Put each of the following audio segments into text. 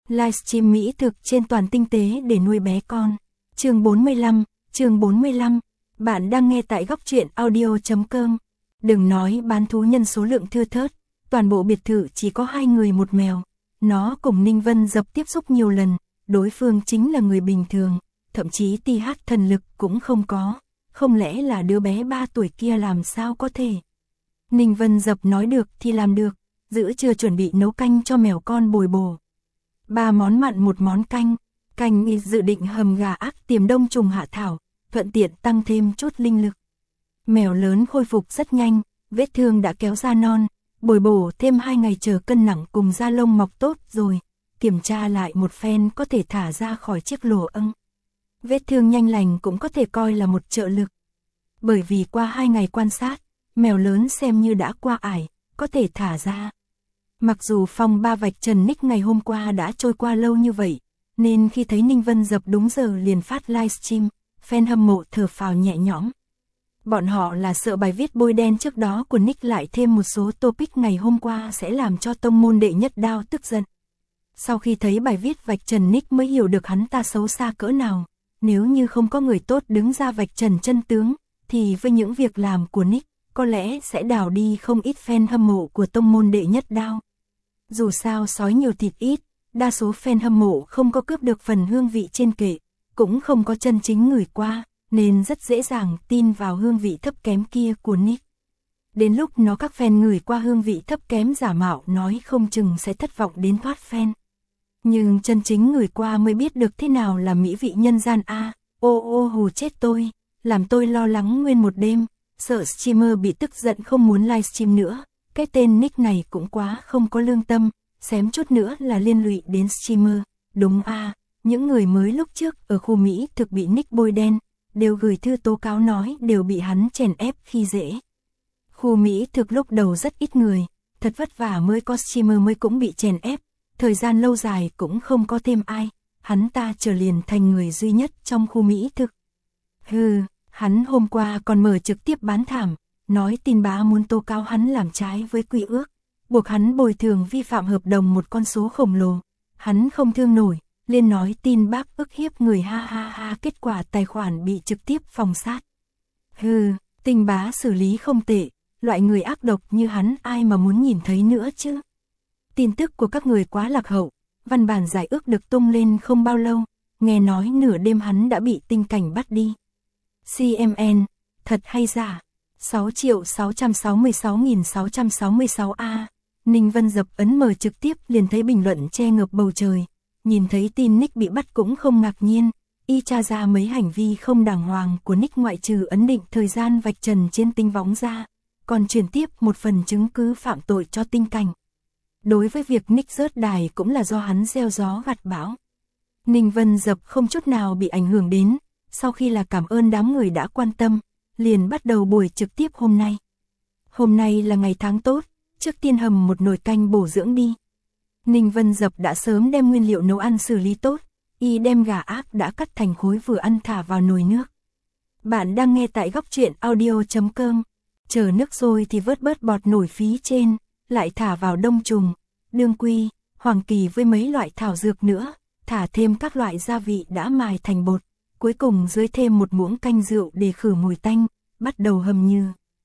Livestream mỹ thực trên toàn tinh tế để nuôi bé con. Chương 45. Bạn đang nghe tại góc truyện audio.com. Đừng nói bán thú nhân số lượng thưa thớt, toàn bộ biệt thự chỉ có 2 người 1 mèo. Nó cùng Ninh Vân Dập tiếp xúc nhiều lần, đối phương chính là người bình thường, thậm chí ti hát thần lực cũng không có. Không lẽ là đứa bé 3 tuổi kia làm sao có thể? Ninh Vân Dập nói được thì làm được, giữa trưa chuẩn bị nấu canh cho mèo con bồi bổ. 3 món mặn 1 món canh, canh dự định hầm gà ác tiềm đông trùng hạ thảo, thuận tiện tăng thêm chút linh lực. Mèo lớn khôi phục rất nhanh, vết thương đã kéo ra non, bồi bổ thêm 2 ngày chờ cân nặng cùng da lông mọc tốt rồi, kiểm tra lại một phen có thể thả ra khỏi chiếc lỗ ưng. Vết thương nhanh lành cũng có thể coi là một trợ lực. Bởi vì qua 2 ngày quan sát, mèo lớn xem như đã qua ải, có thể thả ra. Mặc dù phong ba vạch trần nick ngày hôm qua đã trôi qua lâu như vậy, nên khi thấy Ninh Vân Dập đúng giờ liền phát livestream, fan hâm mộ thở phào nhẹ nhõm. Bọn họ là sợ bài viết bôi đen trước đó của nick lại thêm một số topic ngày hôm qua sẽ làm cho tông môn đệ nhất đao tức giận. Sau khi thấy bài viết vạch trần nick mới hiểu được hắn ta xấu xa cỡ nào, nếu như không có người tốt đứng ra vạch trần chân tướng, thì với những việc làm của nick, có lẽ sẽ đào đi không ít fan hâm mộ của tông môn đệ nhất đao. Dù sao sói nhiều thịt ít, đa số fan hâm mộ không có cướp được phần hương vị trên kệ, cũng không có chân chính ngửi qua, nên rất dễ dàng tin vào hương vị thấp kém kia của nick. Đến lúc nó các fan ngửi qua hương vị thấp kém giả mạo nói không chừng sẽ thất vọng đến thoát fan. Nhưng chân chính ngửi qua mới biết được thế nào là mỹ vị nhân gian a. Ô hù chết tôi, làm tôi lo lắng nguyên một đêm, sợ streamer bị tức giận không muốn livestream nữa. Cái tên nick này cũng quá không có lương tâm, xém chút nữa là liên lụy đến streamer. Đúng a, những người mới lúc trước ở khu Mỹ thực bị nick bôi đen, đều gửi thư tố cáo nói đều bị hắn chèn ép khi dễ. Khu Mỹ thực lúc đầu rất ít người, thật vất vả mới có streamer mới cũng bị chèn ép, thời gian lâu dài cũng không có thêm ai, hắn ta trở liền thành người duy nhất trong khu Mỹ thực. Hắn hôm qua còn mở trực tiếp bán thảm, nói tin bá muốn tố cáo hắn làm trái với quy ước, buộc hắn bồi thường vi phạm hợp đồng một con số khổng lồ. Hắn không thương nổi, lên nói tin bác ức hiếp người ha, kết quả tài khoản bị trực tiếp phòng sát. Tình bá xử lý không tệ, loại người ác độc như hắn ai mà muốn nhìn thấy nữa chứ. Tin tức của các người quá lạc hậu, văn bản giải ước được tung lên không bao lâu, nghe nói nửa đêm hắn đã bị tinh cảnh bắt đi. CMN, thật hay giả? 6.666.666 A. Ninh Vân Dập ấn mở trực tiếp liền thấy bình luận che ngập bầu trời. Nhìn thấy tin nick bị bắt cũng không ngạc nhiên. Y tra ra mấy hành vi không đàng hoàng của nick ngoại trừ ấn định thời gian vạch trần trên tinh võng ra. Còn chuyển tiếp một phần chứng cứ phạm tội cho tinh cảnh. Đối với việc nick rớt đài cũng là do hắn gieo gió gặt bão. Ninh Vân Dập không chút nào bị ảnh hưởng đến. Sau khi là cảm ơn đám người đã quan tâm, liền bắt đầu buổi trực tiếp hôm nay. Hôm nay là ngày tháng tốt, trước tiên hầm một nồi canh bổ dưỡng đi. Ninh Vân Dập đã sớm đem nguyên liệu nấu ăn xử lý tốt, y đem gà ác đã cắt thành khối vừa ăn thả vào nồi nước. Bạn đang nghe tại góc truyện audio.com, chờ nước sôi thì vớt bớt bọt nổi phí trên, lại thả vào đông trùng, đương quy, hoàng kỳ với mấy loại thảo dược nữa, thả thêm các loại gia vị đã mài thành bột. Cuối cùng dưới thêm một muỗng canh rượu để khử mùi tanh, bắt đầu hầm như.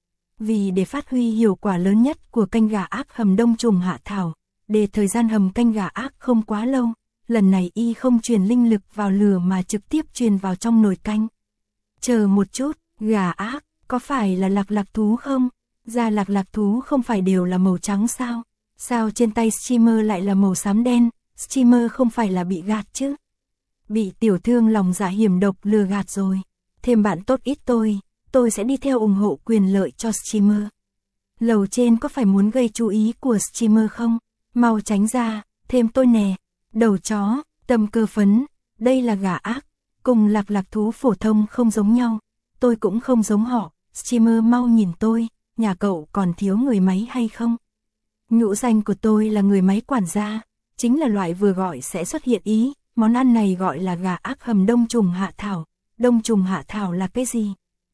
Vì để phát huy hiệu quả lớn nhất của canh gà ác hầm đông trùng hạ thảo, để thời gian hầm canh gà ác không quá lâu, lần này y không truyền linh lực vào lửa mà trực tiếp truyền vào trong nồi canh. Chờ một chút, gà ác, có phải là lạc thú không? Da lạc thú không phải đều là màu trắng sao? Sao trên tay streamer lại là màu xám đen? Streamer không phải là bị gạt chứ? Bị tiểu thương lòng dạ hiểm độc lừa gạt rồi. Thêm bạn tốt ít tôi sẽ đi theo ủng hộ quyền lợi cho streamer. Lầu trên có phải muốn gây chú ý của streamer không? Mau tránh ra, thêm tôi nè. Đầu chó, tâm cơ phấn, đây là gà ác, cùng lạc thú phổ thông không giống nhau. Tôi cũng không giống họ, streamer mau nhìn tôi, nhà cậu còn thiếu người máy hay không? Nhũ danh của tôi là người máy quản gia, chính là loại vừa gọi sẽ xuất hiện ý. Món ăn này gọi là gà ác hầm đông trùng hạ thảo. Đông trùng hạ thảo là cái gì?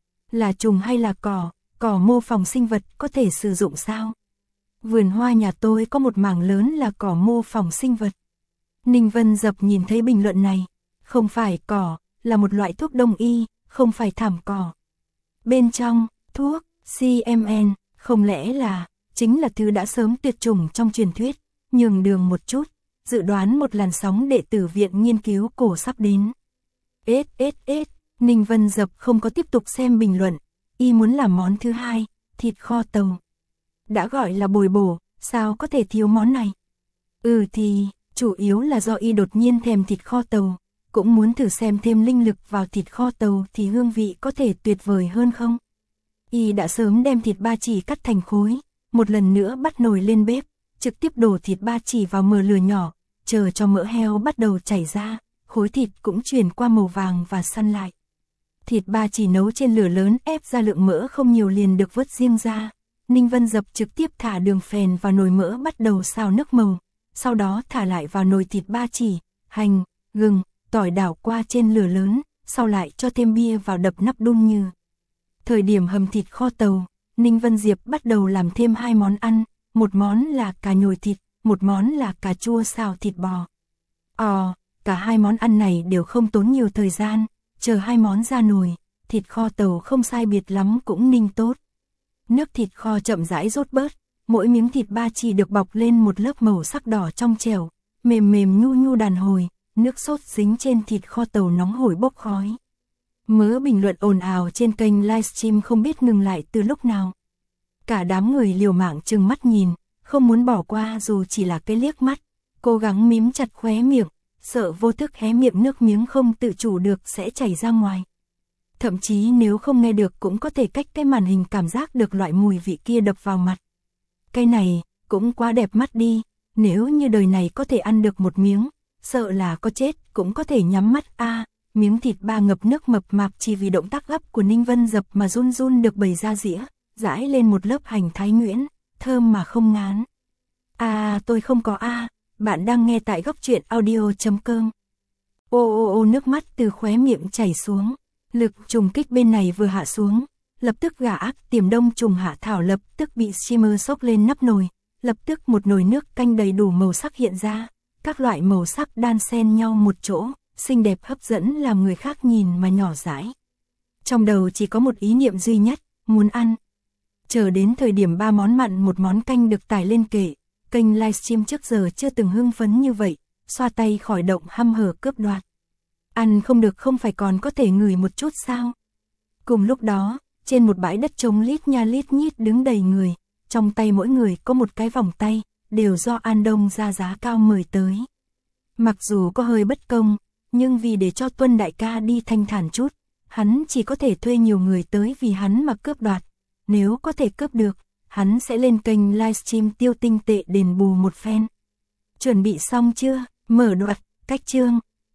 Là trùng hay là cỏ mô phỏng sinh vật có thể sử dụng sao? Vườn hoa nhà tôi có một mảng lớn là cỏ mô phỏng sinh vật. Ninh Vân Dập nhìn thấy bình luận này. Không phải cỏ, là một loại thuốc đông y, không phải thảm cỏ. Bên trong, thuốc, CMN, không lẽ là, chính là thứ đã sớm tuyệt chủng trong truyền thuyết, nhường đường một chút, dự đoán một làn sóng đệ tử viện nghiên cứu cổ sắp đến. Ninh Vân Dập không có tiếp tục xem bình luận, y muốn làm món thứ hai, thịt kho tàu. Đã gọi là bồi bổ, sao có thể thiếu món này? Thì, chủ yếu là do y đột nhiên thèm thịt kho tàu, cũng muốn thử xem thêm linh lực vào thịt kho tàu thì hương vị có thể tuyệt vời hơn không? Y đã sớm đem thịt ba chỉ cắt thành khối, một lần nữa bắt nồi lên bếp, trực tiếp đổ thịt ba chỉ vào mờ lửa nhỏ, chờ cho mỡ heo bắt đầu chảy ra, khối thịt cũng chuyển qua màu vàng và săn lại. Thịt ba chỉ nấu trên lửa lớn ép ra lượng mỡ không nhiều liền được vớt riêng ra. Ninh Vân Dập trực tiếp thả đường phèn vào nồi mỡ bắt đầu xào nước màu, sau đó thả lại vào nồi thịt ba chỉ, hành, gừng, tỏi đảo qua trên lửa lớn, sau lại cho thêm bia vào đập nắp đun như. Thời điểm hầm thịt kho tàu, Ninh Vân Diệp bắt đầu làm thêm 2 món ăn, một món là cà nhồi thịt, một món là cà chua xào thịt bò. Cả 2 món ăn này đều không tốn nhiều thời gian, chờ 2 món ra nồi, thịt kho tàu không sai biệt lắm cũng ninh tốt. Nước thịt kho chậm rãi rốt bớt, mỗi miếng thịt ba chỉ được bọc lên một lớp màu sắc đỏ trong trẻo, mềm mềm nhu nhu đàn hồi, nước sốt dính trên thịt kho tàu nóng hổi bốc khói. Mớ bình luận ồn ào trên kênh livestream không biết ngừng lại từ lúc nào. Cả đám người liều mạng trừng mắt nhìn, không muốn bỏ qua dù chỉ là cái liếc mắt, cố gắng mím chặt khóe miệng, sợ vô thức hé miệng nước miếng không tự chủ được sẽ chảy ra ngoài. Thậm chí nếu không nghe được cũng có thể cách cái màn hình cảm giác được loại mùi vị kia đập vào mặt. Cái này, cũng quá đẹp mắt đi, nếu như đời này có thể ăn được một miếng, sợ là có chết cũng có thể nhắm mắt miếng thịt ba ngập nước mập mạp chỉ vì động tác gấp của Ninh Vân Dập mà run run được bày ra dĩa, rải lên một lớp hành thái nhuyễn, thơm mà không ngán. Tôi không có bạn đang nghe tại góc truyện audio.com. Nước mắt từ khóe miệng chảy xuống, lực trùng kích bên này vừa hạ xuống, lập tức gà ác tiềm đông trùng hạ thảo lập tức bị steamer xốc lên nắp nồi, lập tức một nồi nước canh đầy đủ màu sắc hiện ra, các loại màu sắc đan xen nhau một chỗ, xinh đẹp hấp dẫn làm người khác nhìn mà nhỏ dãi. Trong đầu chỉ có một ý niệm duy nhất, muốn ăn. Chờ đến thời điểm 3 món mặn một món canh được tải lên kệ, kênh livestream trước giờ chưa từng hưng phấn như vậy, xoa tay khỏi động hăm hở cướp đoạt. Ăn không được không phải còn có thể ngửi một chút sao? Cùng lúc đó, trên một bãi đất trống lít nha lít nhít đứng đầy người, trong tay mỗi người có một cái vòng tay, đều do An Đông ra giá cao mời tới. Mặc dù có hơi bất công, nhưng vì để cho Tuân đại ca đi thanh thản chút, hắn chỉ có thể thuê nhiều người tới vì hắn mà cướp đoạt. Nếu có thể cướp được, hắn sẽ lên kênh livestream tiêu tinh tệ đền bù một phen. Chuẩn bị xong chưa? Mở đoạt, cách chương.